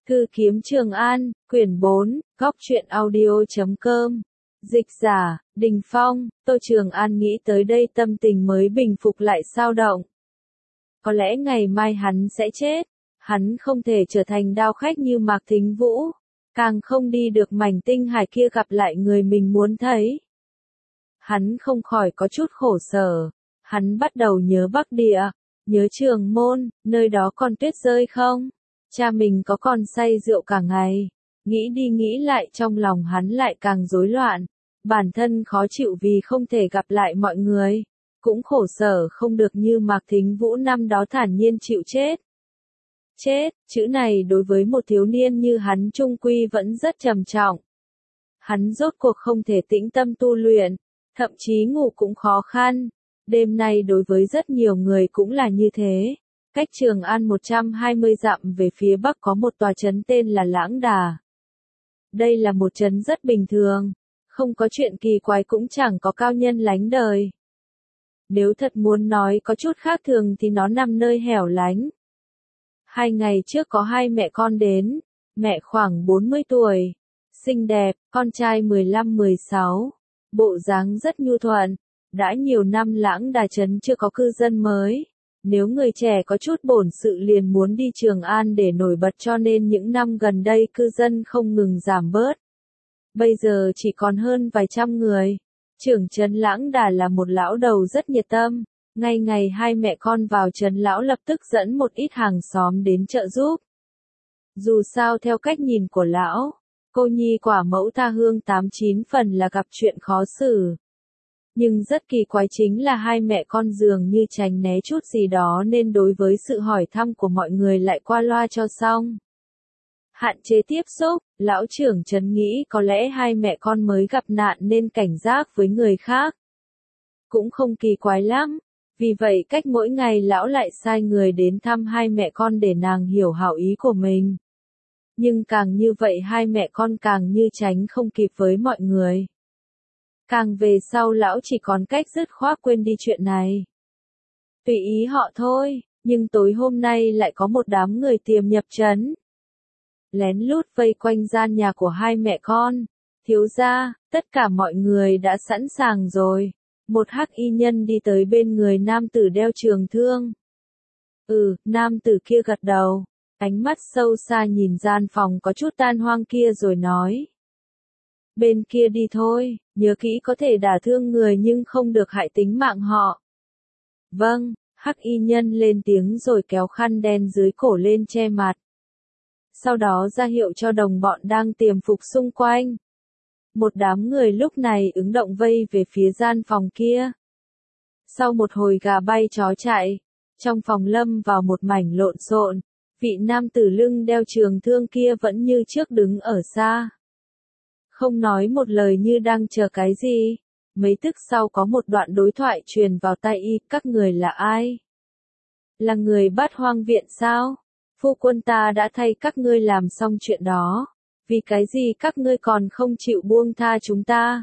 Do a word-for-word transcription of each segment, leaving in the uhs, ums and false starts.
Thư kiếm Trường An, quyển bốn, góc truyện audio.com. Dịch giả, Đình Phong. Tô Trường An nghĩ tới đây tâm tình mới bình phục lại sao động. Có lẽ ngày mai hắn sẽ chết. Hắn không thể trở thành đao khách như Mạc Thính Vũ. Càng không đi được mảnh tinh hải kia gặp lại người mình muốn thấy. Hắn không khỏi có chút khổ sở. Hắn bắt đầu nhớ Bắc Địa, nhớ Trường Môn, nơi đó còn tuyết rơi không? Cha mình có còn say rượu cả ngày? Nghĩ đi nghĩ lại trong lòng hắn lại càng rối loạn. Bản thân khó chịu vì không thể gặp lại mọi người. Cũng khổ sở không được như Mạc Thính Vũ năm đó thản nhiên chịu chết. Chết, chữ này đối với một thiếu niên như hắn trung quy vẫn rất trầm trọng. Hắn rốt cuộc không thể tĩnh tâm tu luyện, thậm chí ngủ cũng khó khăn. Đêm nay đối với rất nhiều người cũng là như thế. Cách Trường An một trăm hai mươi dặm về phía bắc có một tòa trấn tên là Lãng Đà. Đây là một trấn rất bình thường, không có chuyện kỳ quái cũng chẳng có cao nhân lánh đời. Nếu thật muốn nói có chút khác thường thì nó nằm nơi hẻo lánh. Hai ngày trước có hai mẹ con đến, mẹ khoảng bốn mươi tuổi, xinh đẹp, con trai mười lăm mười sáu, bộ dáng rất nhu thuận. Đã nhiều năm Lãng Đà trấn chưa có cư dân mới. Nếu người trẻ có chút bổn sự liền muốn đi Trường An để nổi bật cho nên những năm gần đây cư dân không ngừng giảm bớt. Bây giờ chỉ còn hơn vài trăm người. Trưởng trấn Lãng Đà là một lão đầu rất nhiệt tâm. Ngay ngày hai mẹ con vào trấn lão lập tức dẫn một ít hàng xóm đến trợ giúp. Dù sao theo cách nhìn của lão, cô nhi quả mẫu tha hương tám chín phần là gặp chuyện khó xử. Nhưng rất kỳ quái chính là hai mẹ con dường như tránh né chút gì đó nên đối với sự hỏi thăm của mọi người lại qua loa cho xong. Hạn chế tiếp xúc, lão trưởng trấn nghĩ có lẽ hai mẹ con mới gặp nạn nên cảnh giác với người khác. Cũng không kỳ quái lắm, vì vậy cách mỗi ngày lão lại sai người đến thăm hai mẹ con để nàng hiểu hảo ý của mình. Nhưng càng như vậy hai mẹ con càng như tránh không kịp với mọi người. Càng về sau lão chỉ còn cách dứt khoát quên đi chuyện này. Tùy ý họ thôi, nhưng tối hôm nay lại có một đám người tiềm nhập trấn. Lén lút vây quanh gian nhà của hai mẹ con. Thiếu gia, tất cả mọi người đã sẵn sàng rồi. Một hắc y nhân đi tới bên người nam tử đeo trường thương. Ừ, nam tử kia gật đầu. Ánh mắt sâu xa nhìn gian phòng có chút tan hoang kia rồi nói. Bên kia đi thôi, nhớ kỹ có thể đả thương người nhưng không được hại tính mạng họ. Vâng, hắc y nhân lên tiếng rồi kéo khăn đen dưới cổ lên che mặt. Sau đó ra hiệu cho đồng bọn đang tiềm phục xung quanh. Một đám người lúc này ứng động vây về phía gian phòng kia. Sau một hồi gà bay chó chạy, trong phòng lâm vào một mảnh lộn xộn, vị nam tử lưng đeo trường thương kia vẫn như trước đứng ở xa. Không nói một lời như đang chờ cái gì. Mấy tức sau có một đoạn đối thoại truyền vào tai y, các người là ai? Là người Bát Hoang viện sao? Phu quân ta đã thay các ngươi làm xong chuyện đó. Vì cái gì các ngươi còn không chịu buông tha chúng ta?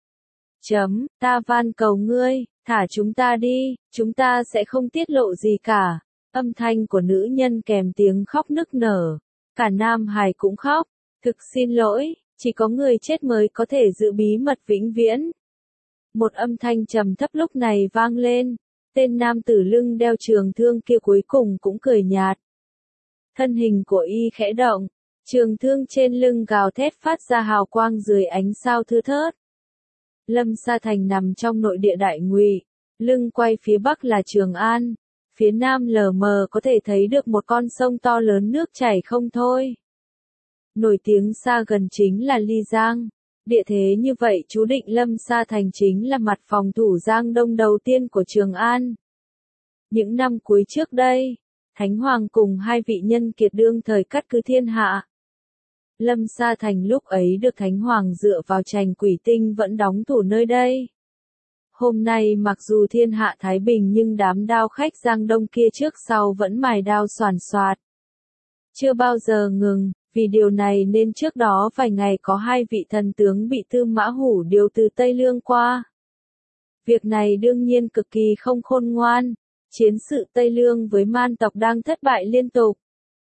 Chấm, ta van cầu ngươi, thả chúng ta đi, chúng ta sẽ không tiết lộ gì cả. Âm thanh của nữ nhân kèm tiếng khóc nức nở. Cả nam hài cũng khóc. Thực xin lỗi. Chỉ có người chết mới có thể giữ bí mật vĩnh viễn. Một âm thanh trầm thấp lúc này vang lên. Tên nam tử lưng đeo trường thương kia cuối cùng cũng cười nhạt. Thân hình của y khẽ động. Trường thương trên lưng gào thét phát ra hào quang dưới ánh sao thưa thớt. Lâm Sa Thành nằm trong nội địa Đại Ngụy. Lưng quay phía bắc là Trường An. Phía nam lờ mờ có thể thấy được một con sông to lớn nước chảy không thôi. Nổi tiếng xa gần chính là Ly Giang. Địa thế như vậy chú định Lâm Sa Thành chính là mặt phòng thủ Giang Đông đầu tiên của Trường An. Những năm cuối trước đây, Thánh Hoàng cùng hai vị nhân kiệt đương thời cắt cứ thiên hạ. Lâm Sa Thành lúc ấy được Thánh Hoàng dựa vào Trành Quỷ Tinh vẫn đóng thủ nơi đây. Hôm nay mặc dù thiên hạ thái bình nhưng đám đao khách Giang Đông kia trước sau vẫn mài đao xoàn xoạt. Chưa bao giờ ngừng. Vì điều này nên trước đó vài ngày có hai vị thần tướng bị Tư Mã Hủ điều từ Tây Lương qua. Việc này đương nhiên cực kỳ không khôn ngoan. Chiến sự Tây Lương với man tộc đang thất bại liên tục.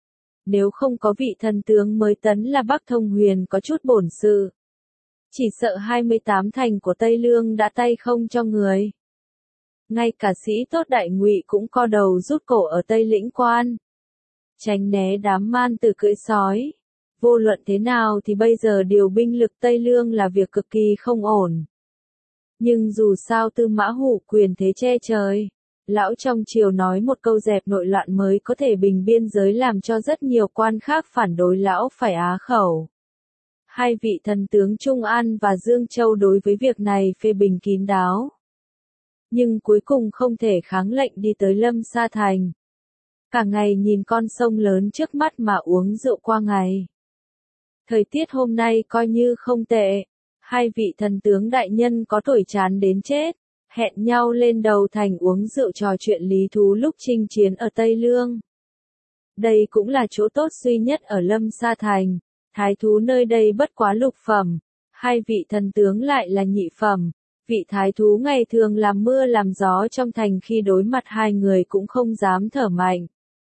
Nếu không có vị thần tướng mới tấn là Bắc Thông Huyền có chút bổn sự, chỉ sợ hai mươi tám thành của Tây Lương đã tay không cho người. Ngay cả sĩ tốt Đại Ngụy cũng co đầu rút cổ ở Tây Lĩnh Quan, tránh né đám man tử cưỡi sói. Vô luận thế nào thì bây giờ điều binh lực Tây Lương là việc cực kỳ không ổn. Nhưng dù sao Tư Mã Hủ quyền thế che trời, lão trong triều nói một câu dẹp nội loạn mới có thể bình biên giới, làm cho rất nhiều quan khác phản đối lão phải á khẩu. Hai vị thần tướng Trung An và Dương Châu đối với việc này phê bình kín đáo, nhưng cuối cùng không thể kháng lệnh đi tới Lâm Sa Thành. Cả ngày nhìn con sông lớn trước mắt mà uống rượu qua ngày. Thời tiết hôm nay coi như không tệ. Hai vị thần tướng đại nhân có tuổi chán đến chết, hẹn nhau lên đầu thành uống rượu trò chuyện lý thú lúc chinh chiến ở Tây Lương. Đây cũng là chỗ tốt duy nhất ở Lâm Sa Thành. Thái thú nơi đây bất quá lục phẩm, hai vị thần tướng lại là nhị phẩm. Vị thái thú ngày thường làm mưa làm gió trong thành, khi đối mặt hai người cũng không dám thở mạnh.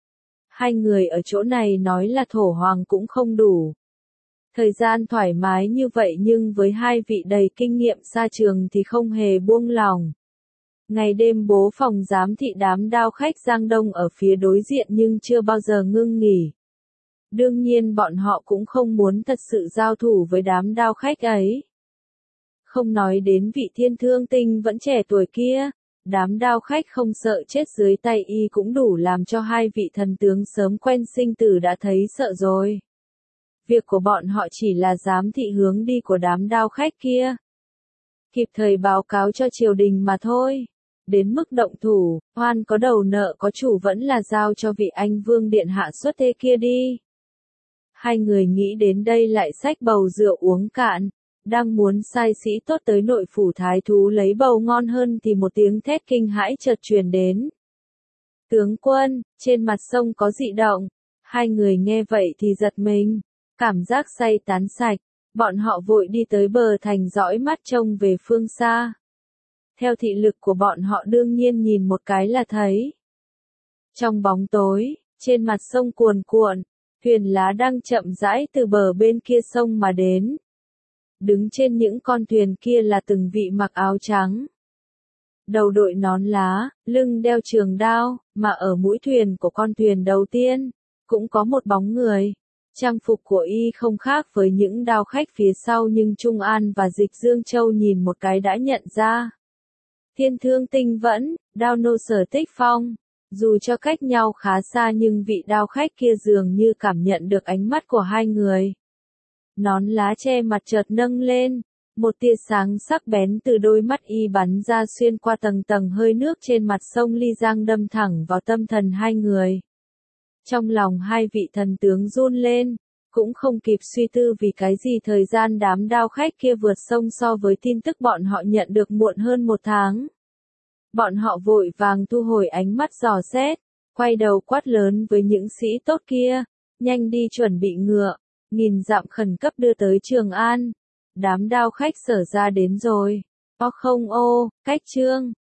Hai người ở chỗ này nói là thổ hoàng cũng không đủ. Thời gian thoải mái như vậy nhưng với hai vị đầy kinh nghiệm xa trường thì không hề buông lòng. Ngày đêm bố phòng giám thị đám đao khách Giang Đông ở phía đối diện nhưng chưa bao giờ ngưng nghỉ. Đương nhiên bọn họ cũng không muốn thật sự giao thủ với đám đao khách ấy. Không nói đến vị Thiên Thương Tinh vẫn trẻ tuổi kia, đám đao khách không sợ chết dưới tay y cũng đủ làm cho hai vị thần tướng sớm quen sinh tử đã thấy sợ rồi. Việc của bọn họ chỉ là giám thị hướng đi của đám đao khách kia, kịp thời báo cáo cho triều đình mà thôi. Đến mức động thủ, oan có đầu nợ có chủ vẫn là giao cho vị anh vương điện hạ xuất thế kia đi. Hai người nghĩ đến đây lại xách bầu rượu uống cạn, đang muốn sai sĩ tốt tới nội phủ thái thú lấy bầu ngon hơn thì một tiếng thét kinh hãi chợt truyền đến. Tướng quân, trên mặt sông có dị động. Hai người nghe vậy thì giật mình, cảm giác say tán sạch, bọn họ vội đi tới bờ thành dõi mắt trông về phương xa. Theo thị lực của bọn họ đương nhiên nhìn một cái là thấy. Trong bóng tối, trên mặt sông cuồn cuộn, thuyền lá đang chậm rãi từ bờ bên kia sông mà đến. Đứng trên những con thuyền kia là từng vị mặc áo trắng, đầu đội nón lá, lưng đeo trường đao, mà ở mũi thuyền của con thuyền đầu tiên, cũng có một bóng người. Trang phục của y không khác với những đao khách phía sau nhưng Trung An và Dịch Dương Châu nhìn một cái đã nhận ra. Thiên Thương Tinh vẫn, đao nô Sở Tích Phong. Dù cho cách nhau khá xa nhưng vị đao khách kia dường như cảm nhận được ánh mắt của hai người. Nón lá che mặt chợt nâng lên, một tia sáng sắc bén từ đôi mắt y bắn ra xuyên qua tầng tầng hơi nước trên mặt sông Ly Giang đâm thẳng vào tâm thần hai người. Trong lòng hai vị thần tướng run lên, cũng không kịp suy tư vì cái gì thời gian đám đao khách kia vượt sông so với tin tức bọn họ nhận được muộn hơn một tháng. Bọn họ vội vàng thu hồi ánh mắt dò xét, quay đầu quát lớn với những sĩ tốt kia, nhanh đi chuẩn bị ngựa, nghìn dặm khẩn cấp đưa tới Trường An. Đám đao khách Sở ra đến rồi. O không ô, cách trương.